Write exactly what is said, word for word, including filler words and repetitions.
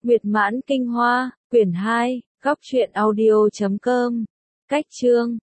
Nguyệt Mãn Kinh Hoa, quyển hai, góc truyện audio chấm com. Cách chương